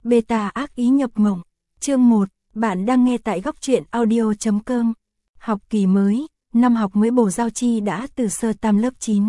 Beta ác ý nhập mộng. Chương 1, bạn đang nghe tại góc truyện audio.com. Học kỳ mới, năm học mới Bồ Giao Chi đã từ sơ tam lớp 9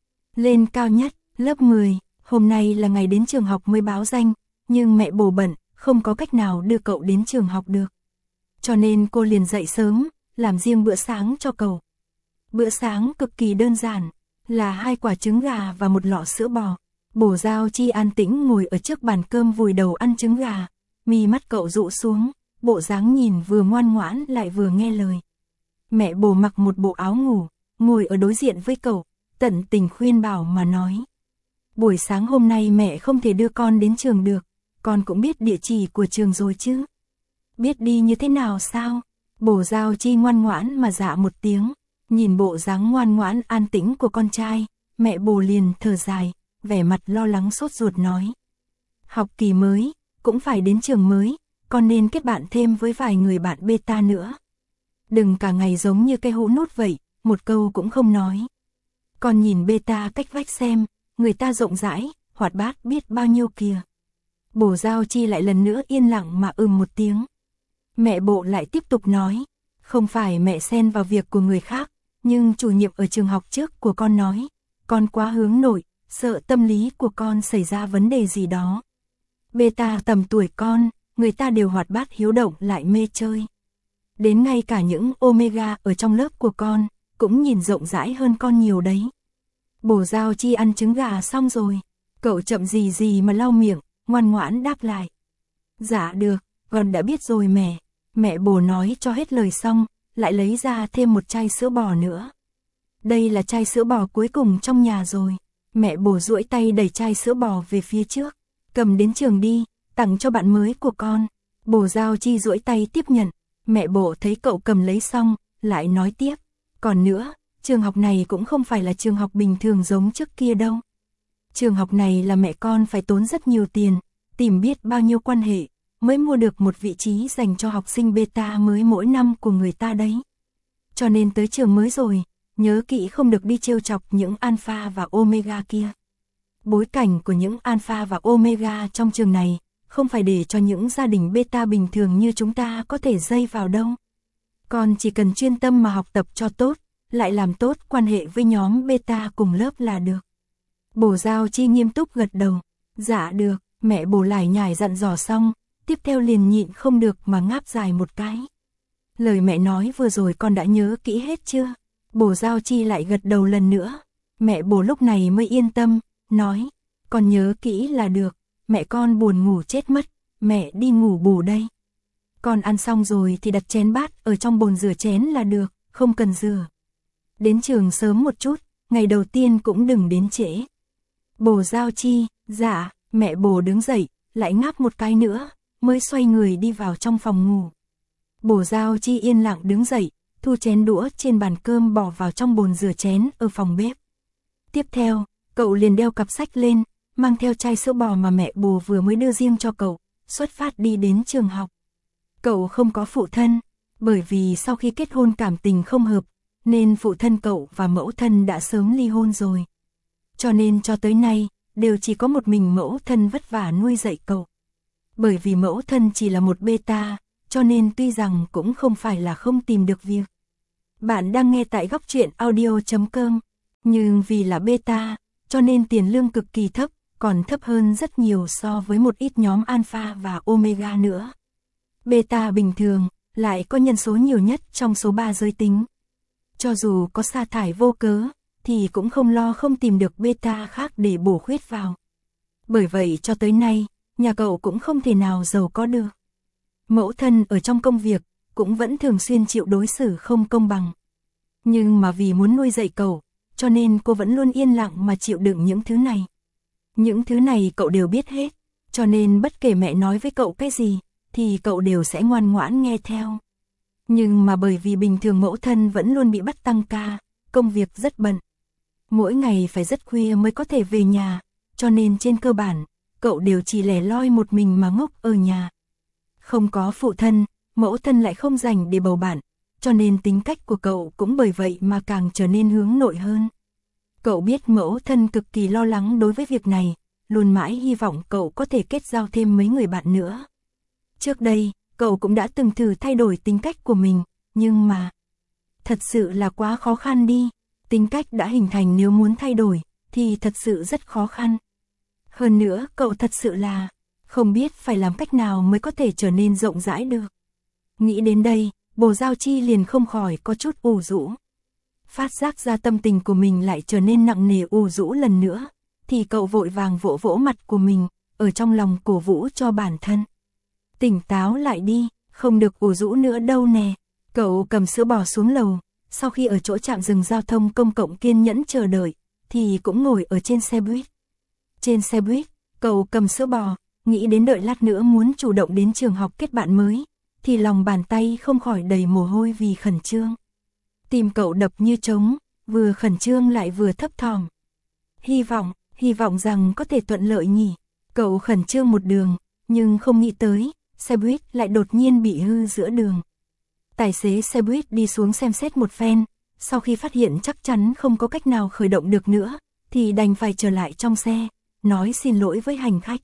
lên cao nhất, lớp 10. Hôm nay là ngày đến trường học mới báo danh, nhưng mẹ Bồ bận, không có cách nào đưa cậu đến trường học được. Cho nên cô liền dậy sớm, làm riêng bữa sáng cho cậu. Bữa sáng cực kỳ đơn giản, là 2 quả trứng gà và một lọ sữa bò. Bồ Giao Chi an tĩnh ngồi ở trước bàn cơm vùi đầu ăn trứng gà, mi mắt cậu dụ xuống, bộ dáng nhìn vừa ngoan ngoãn lại vừa nghe lời. Mẹ Bồ mặc một bộ áo ngủ, ngồi ở đối diện với cậu, tận tình khuyên bảo mà nói. Buổi sáng hôm nay mẹ không thể đưa con đến trường được, con cũng biết địa chỉ của trường rồi chứ. Biết đi như thế nào sao? Bồ Giao Chi ngoan ngoãn mà dạ một tiếng, nhìn bộ dáng ngoan ngoãn an tĩnh của con trai, mẹ Bồ liền thở dài, vẻ mặt lo lắng sốt ruột nói. Học kỳ mới, cũng phải đến trường mới, con nên kết bạn thêm với vài người bạn beta nữa. Đừng cả ngày giống như cây hũ nút vậy, một câu cũng không nói. Con nhìn beta cách vách xem, người ta rộng rãi, hoạt bát biết bao nhiêu kìa. Bồ Giao Chi lại lần nữa yên lặng mà một tiếng. Mẹ Bộ lại tiếp tục nói, không phải mẹ xen vào việc của người khác, nhưng chủ nhiệm ở trường học trước của con nói, con quá hướng nội, sợ tâm lý của con xảy ra vấn đề gì đó. Beta tầm tuổi con, người ta đều hoạt bát hiếu động lại mê chơi. Đến ngay cả những Omega ở trong lớp của con, cũng nhìn rộng rãi hơn con nhiều đấy. Bồ Giao Chi ăn trứng gà xong rồi, cậu chậm gì gì mà lau miệng, ngoan ngoãn đáp lại. Dạ được, con đã biết rồi mẹ. Mẹ Bồ nói cho hết lời xong, lại lấy ra thêm một chai sữa bò nữa. Đây là chai sữa bò cuối cùng trong nhà rồi. Mẹ Bồ duỗi tay đẩy chai sữa bò về phía trước. Cầm đến trường đi, tặng cho bạn mới của con. Bồ Giao Chi duỗi tay tiếp nhận. Mẹ Bồ thấy cậu cầm lấy xong, lại nói tiếp. Còn nữa, trường học này cũng không phải là trường học bình thường giống trước kia đâu. Trường học này là mẹ con phải tốn rất nhiều tiền, tìm biết bao nhiêu quan hệ, mới mua được một vị trí dành cho học sinh beta mới mỗi năm của người ta đấy. Cho nên tới trường mới rồi, nhớ kỹ không được đi trêu chọc những alpha và omega kia. Bối cảnh của những alpha và omega trong trường này, không phải để cho những gia đình beta bình thường như chúng ta có thể dây vào đâu. Con chỉ cần chuyên tâm mà học tập cho tốt, lại làm tốt quan hệ với nhóm beta cùng lớp là được. Bồ Giao Chi nghiêm túc gật đầu. Dạ được, mẹ Bồ lải nhải dặn dò xong, tiếp theo liền nhịn không được mà ngáp dài một cái. Lời mẹ nói vừa rồi con đã nhớ kỹ hết chưa? Bồ Giao Chi lại gật đầu lần nữa. Mẹ Bồ lúc này mới yên tâm, nói, con nhớ kỹ là được, mẹ con buồn ngủ chết mất, mẹ đi ngủ bù đây. Con ăn xong rồi thì đặt chén bát ở trong bồn rửa chén là được, không cần rửa. Đến trường sớm một chút, ngày đầu tiên cũng đừng đến trễ. Bồ Giao Chi, dạ, mẹ Bồ đứng dậy, lại ngáp một cái nữa, mới xoay người đi vào trong phòng ngủ. Bồ Giao Chi yên lặng đứng dậy, thu chén đũa trên bàn cơm bỏ vào trong bồn rửa chén ở phòng bếp. Tiếp theo, cậu liền đeo cặp sách lên, mang theo chai sữa bò mà mẹ Bồ vừa mới đưa riêng cho cậu, xuất phát đi đến trường học. Cậu không có phụ thân, bởi vì sau khi kết hôn cảm tình không hợp, nên phụ thân cậu và mẫu thân đã sớm ly hôn rồi. Cho nên cho tới nay, đều chỉ có một mình mẫu thân vất vả nuôi dạy cậu. Bởi vì mẫu thân chỉ là một beta, cho nên tuy rằng cũng không phải là không tìm được việc. Bạn đang nghe tại góc truyện audio.com, nhưng vì là beta, cho nên tiền lương cực kỳ thấp, còn thấp hơn rất nhiều so với một ít nhóm alpha và omega nữa. Beta bình thường, lại có nhân số nhiều nhất trong số 3 giới tính. Cho dù có sa thải vô cớ, thì cũng không lo không tìm được beta khác để bổ khuyết vào. Bởi vậy cho tới nay, nhà cậu cũng không thể nào giàu có được. Mẫu thân ở trong công việc, cũng vẫn thường xuyên chịu đối xử không công bằng. Nhưng mà vì muốn nuôi dạy cậu, cho nên cô vẫn luôn yên lặng mà chịu đựng những thứ này. Những thứ này cậu đều biết hết, cho nên bất kể mẹ nói với cậu cái gì, thì cậu đều sẽ ngoan ngoãn nghe theo. Nhưng mà bởi vì bình thường mẫu thân vẫn luôn bị bắt tăng ca, công việc rất bận. Mỗi ngày phải rất khuya mới có thể về nhà, cho nên trên cơ bản, cậu đều chỉ lẻ loi một mình mà ngốc ở nhà. Không có phụ thân, mẫu thân lại không dành để bầu bạn, cho nên tính cách của cậu cũng bởi vậy mà càng trở nên hướng nội hơn. Cậu biết mẫu thân cực kỳ lo lắng đối với việc này, luôn mãi hy vọng cậu có thể kết giao thêm mấy người bạn nữa. Trước đây, cậu cũng đã từng thử thay đổi tính cách của mình, nhưng mà thật sự là quá khó khăn đi. Tính cách đã hình thành nếu muốn thay đổi, thì thật sự rất khó khăn. Hơn nữa, cậu thật sự là không biết phải làm cách nào mới có thể trở nên rộng rãi được. Nghĩ đến đây, Bồ Giao Chi liền không khỏi có chút ủ rũ. Phát giác ra tâm tình của mình lại trở nên nặng nề ủ rũ lần nữa, thì cậu vội vàng vỗ vỗ mặt của mình, ở trong lòng cổ vũ cho bản thân. Tỉnh táo lại đi, không được ủ rũ nữa đâu nè. Cậu cầm sữa bò xuống lầu, sau khi ở chỗ trạm dừng giao thông công cộng kiên nhẫn chờ đợi, thì cũng ngồi ở trên xe buýt. Trên xe buýt, cậu cầm sữa bò, nghĩ đến đợi lát nữa muốn chủ động đến trường học kết bạn mới, thì lòng bàn tay không khỏi đầy mồ hôi vì khẩn trương. Tim cậu đập như trống, vừa khẩn trương lại vừa thấp thỏm. Hy vọng rằng có thể thuận lợi nhỉ. Cậu khẩn trương một đường, nhưng không nghĩ tới, xe buýt lại đột nhiên bị hư giữa đường. Tài xế xe buýt đi xuống xem xét một phen, sau khi phát hiện chắc chắn không có cách nào khởi động được nữa, thì đành phải trở lại trong xe, nói xin lỗi với hành khách.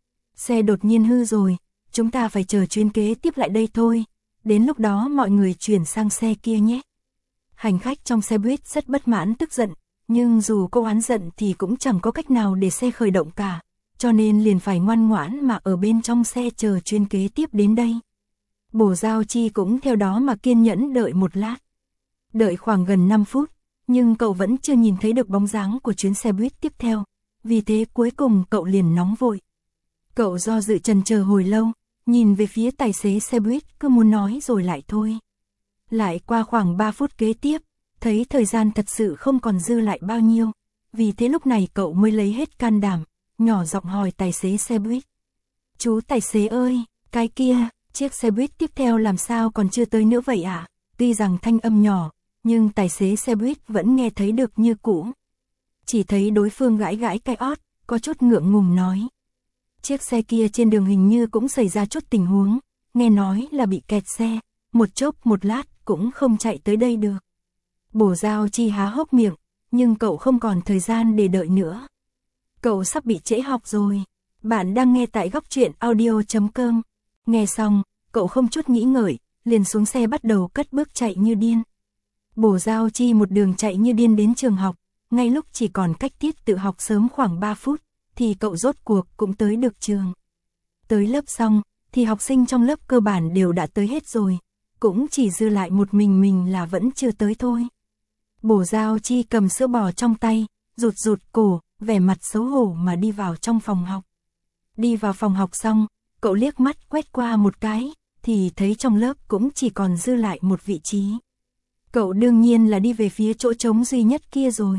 Xe đột nhiên hư rồi, chúng ta phải chờ chuyến kế tiếp lại đây thôi, đến lúc đó mọi người chuyển sang xe kia nhé. Hành khách trong xe buýt rất bất mãn tức giận, nhưng dù cô oán giận thì cũng chẳng có cách nào để xe khởi động cả, cho nên liền phải ngoan ngoãn mà ở bên trong xe chờ chuyến kế tiếp đến đây. Bồ Giao Chi cũng theo đó mà kiên nhẫn đợi một lát. Đợi khoảng gần 5 phút, nhưng cậu vẫn chưa nhìn thấy được bóng dáng của chuyến xe buýt tiếp theo, vì thế cuối cùng cậu liền nóng vội. Cậu do dự chần chờ hồi lâu, nhìn về phía tài xế xe buýt cứ muốn nói rồi lại thôi. Lại qua khoảng 3 phút kế tiếp, thấy thời gian thật sự không còn dư lại bao nhiêu, vì thế lúc này cậu mới lấy hết can đảm, nhỏ giọng hỏi tài xế xe buýt. Chú tài xế ơi, cái kia, chiếc xe buýt tiếp theo làm sao còn chưa tới nữa vậy ạ? Tuy rằng thanh âm nhỏ, nhưng tài xế xe buýt vẫn nghe thấy được như cũ. Chỉ thấy đối phương gãi gãi cái ót, có chút ngượng ngùng nói. Chiếc xe kia trên đường hình như cũng xảy ra chút tình huống, nghe nói là bị kẹt xe, một chốc một lát cũng không chạy tới đây được. Bồ Giao Chi há hốc miệng, nhưng cậu không còn thời gian để đợi nữa. Cậu sắp bị trễ học rồi. Bạn đang nghe tại Góc Truyện Audio.com. Nghe xong, cậu không chút nghĩ ngợi, liền xuống xe bắt đầu cất bước chạy như điên. Bồ Giao Chi một đường chạy như điên đến trường học, ngay lúc chỉ còn cách tiết tự học sớm khoảng 3 phút, thì cậu rốt cuộc cũng tới được trường. Tới lớp xong, thì học sinh trong lớp cơ bản đều đã tới hết rồi, cũng chỉ dư lại một mình là vẫn chưa tới thôi. Bồ Giao Chi cầm sữa bò trong tay, rụt cổ, vẻ mặt xấu hổ mà đi vào trong phòng học. Đi vào phòng học xong, cậu liếc mắt quét qua một cái, thì thấy trong lớp cũng chỉ còn dư lại một vị trí. Cậu đương nhiên là đi về phía chỗ trống duy nhất kia rồi.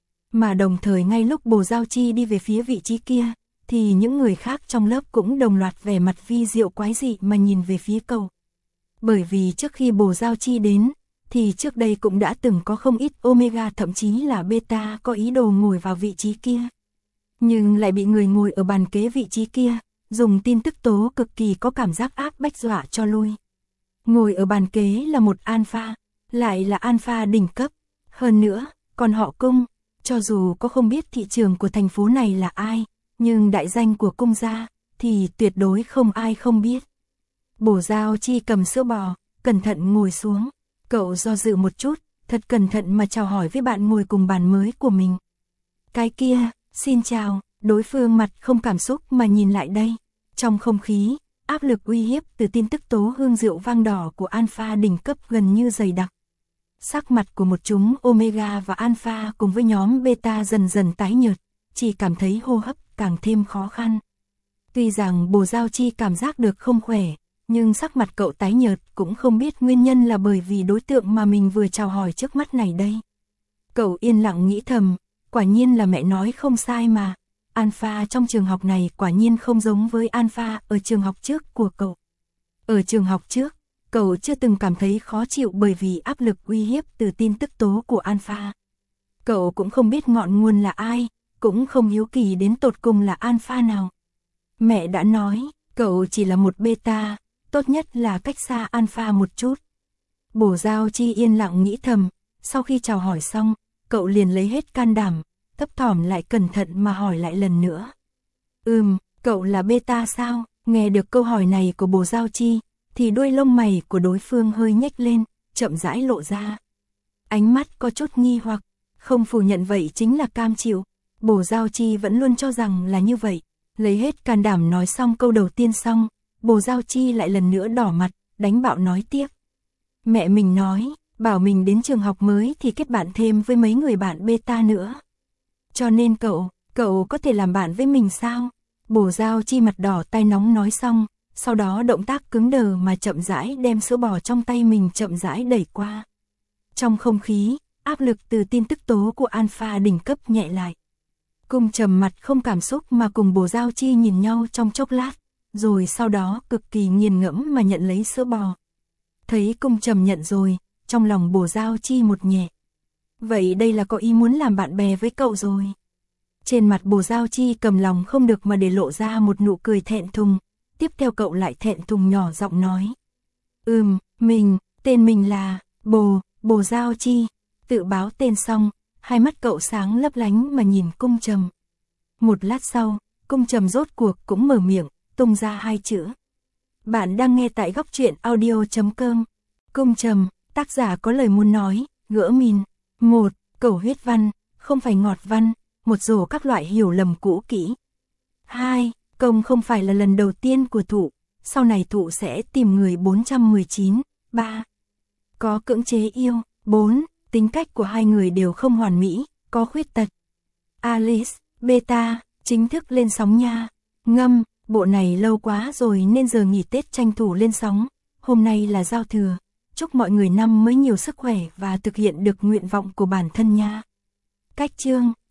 Mà đồng thời ngay lúc Bồ Giao Chi đi về phía vị trí kia, thì những người khác trong lớp cũng đồng loạt vẻ mặt vi diệu quái dị mà nhìn về phía cậu. Bởi vì trước khi Bồ Giao Chi đến, thì trước đây cũng đã từng có không ít Omega thậm chí là Beta có ý đồ ngồi vào vị trí kia. Nhưng lại bị người ngồi ở bàn kế vị trí kia, dùng tin tức tố cực kỳ có cảm giác áp bách dọa cho lui. Ngồi ở bàn kế là một Alpha, lại là Alpha đỉnh cấp. Hơn nữa, còn họ Cung, cho dù có không biết thị trường của thành phố này là ai, nhưng đại danh của Cung gia, thì tuyệt đối không ai không biết. Bồ Giao Chi cầm sữa bò, cẩn thận ngồi xuống. Cậu do dự một chút, thật cẩn thận mà chào hỏi với bạn ngồi cùng bàn mới của mình. Cái kia, xin chào, đối phương mặt không cảm xúc mà nhìn lại đây. Trong không khí, áp lực uy hiếp từ tin tức tố hương rượu vang đỏ của Alpha đỉnh cấp gần như dày đặc. Sắc mặt của một chúng Omega và Alpha cùng với nhóm Beta dần dần tái nhợt, chỉ cảm thấy hô hấp càng thêm khó khăn. Tuy rằng Bồ Giao Chi cảm giác được không khỏe, nhưng sắc mặt cậu tái nhợt cũng không biết nguyên nhân là bởi vì đối tượng mà mình vừa chào hỏi trước mắt này đây. Cậu yên lặng nghĩ thầm, quả nhiên là mẹ nói không sai mà. Alpha trong trường học này quả nhiên không giống với Alpha ở trường học trước của cậu. Ở trường học trước, cậu chưa từng cảm thấy khó chịu bởi vì áp lực uy hiếp từ tin tức tố của Alpha. Cậu cũng không biết ngọn nguồn là ai, cũng không hiếu kỳ đến tột cùng là Alpha nào. Mẹ đã nói, cậu chỉ là một Beta, tốt nhất là cách xa Alpha một chút. Bồ Giao Chi yên lặng nghĩ thầm, sau khi chào hỏi xong, cậu liền lấy hết can đảm, thấp thỏm lại cẩn thận mà hỏi lại lần nữa. Cậu là beta sao? Nghe được câu hỏi này của Bồ Giao Chi, thì đuôi lông mày của đối phương hơi nhếch lên, chậm rãi lộ ra. Ánh mắt có chút nghi hoặc, không phủ nhận vậy chính là cam chịu. Bồ Giao Chi vẫn luôn cho rằng là như vậy. Lấy hết can đảm nói xong câu đầu tiên xong, Bồ Giao Chi lại lần nữa đỏ mặt, đánh bạo nói tiếp. Mẹ mình nói, bảo mình đến trường học mới thì kết bạn thêm với mấy người bạn beta nữa. Cho nên cậu có thể làm bạn với mình sao? Bồ Giao Chi mặt đỏ tai nóng nói xong, sau đó động tác cứng đờ mà chậm rãi đem sữa bò trong tay mình chậm rãi đẩy qua. Trong không khí, áp lực từ tin tức tố của Alpha đỉnh cấp nhẹ lại. Cung Trầm mặt không cảm xúc mà cùng Bồ Giao Chi nhìn nhau trong chốc lát, rồi sau đó cực kỳ nghiền ngẫm mà nhận lấy sữa bò. Thấy Cung Trầm nhận rồi, trong lòng Bồ Giao Chi một nhẹ. Vậy đây là có ý muốn làm bạn bè với cậu rồi. Trên mặt Bồ Giao Chi cầm lòng không được mà để lộ ra một nụ cười thẹn thùng, tiếp theo cậu lại thẹn thùng nhỏ giọng nói. Tên mình là Bồ Giao Chi. Tự báo tên xong, hai mắt cậu sáng lấp lánh mà nhìn Cung Trầm. Một lát sau, Cung Trầm rốt cuộc cũng mở miệng, tung ra hai chữ. Bạn đang nghe tại góc truyện audio.com. Cung Trầm, tác giả có lời muốn nói, gỡ min. 1. Cầu huyết văn, không phải ngọt văn, một rổ các loại hiểu lầm cũ kỹ. 2. Công không phải là lần đầu tiên của Thụ, sau này Thụ sẽ tìm người 419. 3. Có cưỡng chế yêu. 4. Tính cách của hai người đều không hoàn mỹ, có khuyết tật. Alice, beta, chính thức lên sóng nha. Ngâm, bộ này lâu quá rồi nên giờ nghỉ Tết tranh thủ lên sóng. Hôm nay là giao thừa, chúc mọi người năm mới nhiều sức khỏe và thực hiện được nguyện vọng của bản thân nha. Cách chương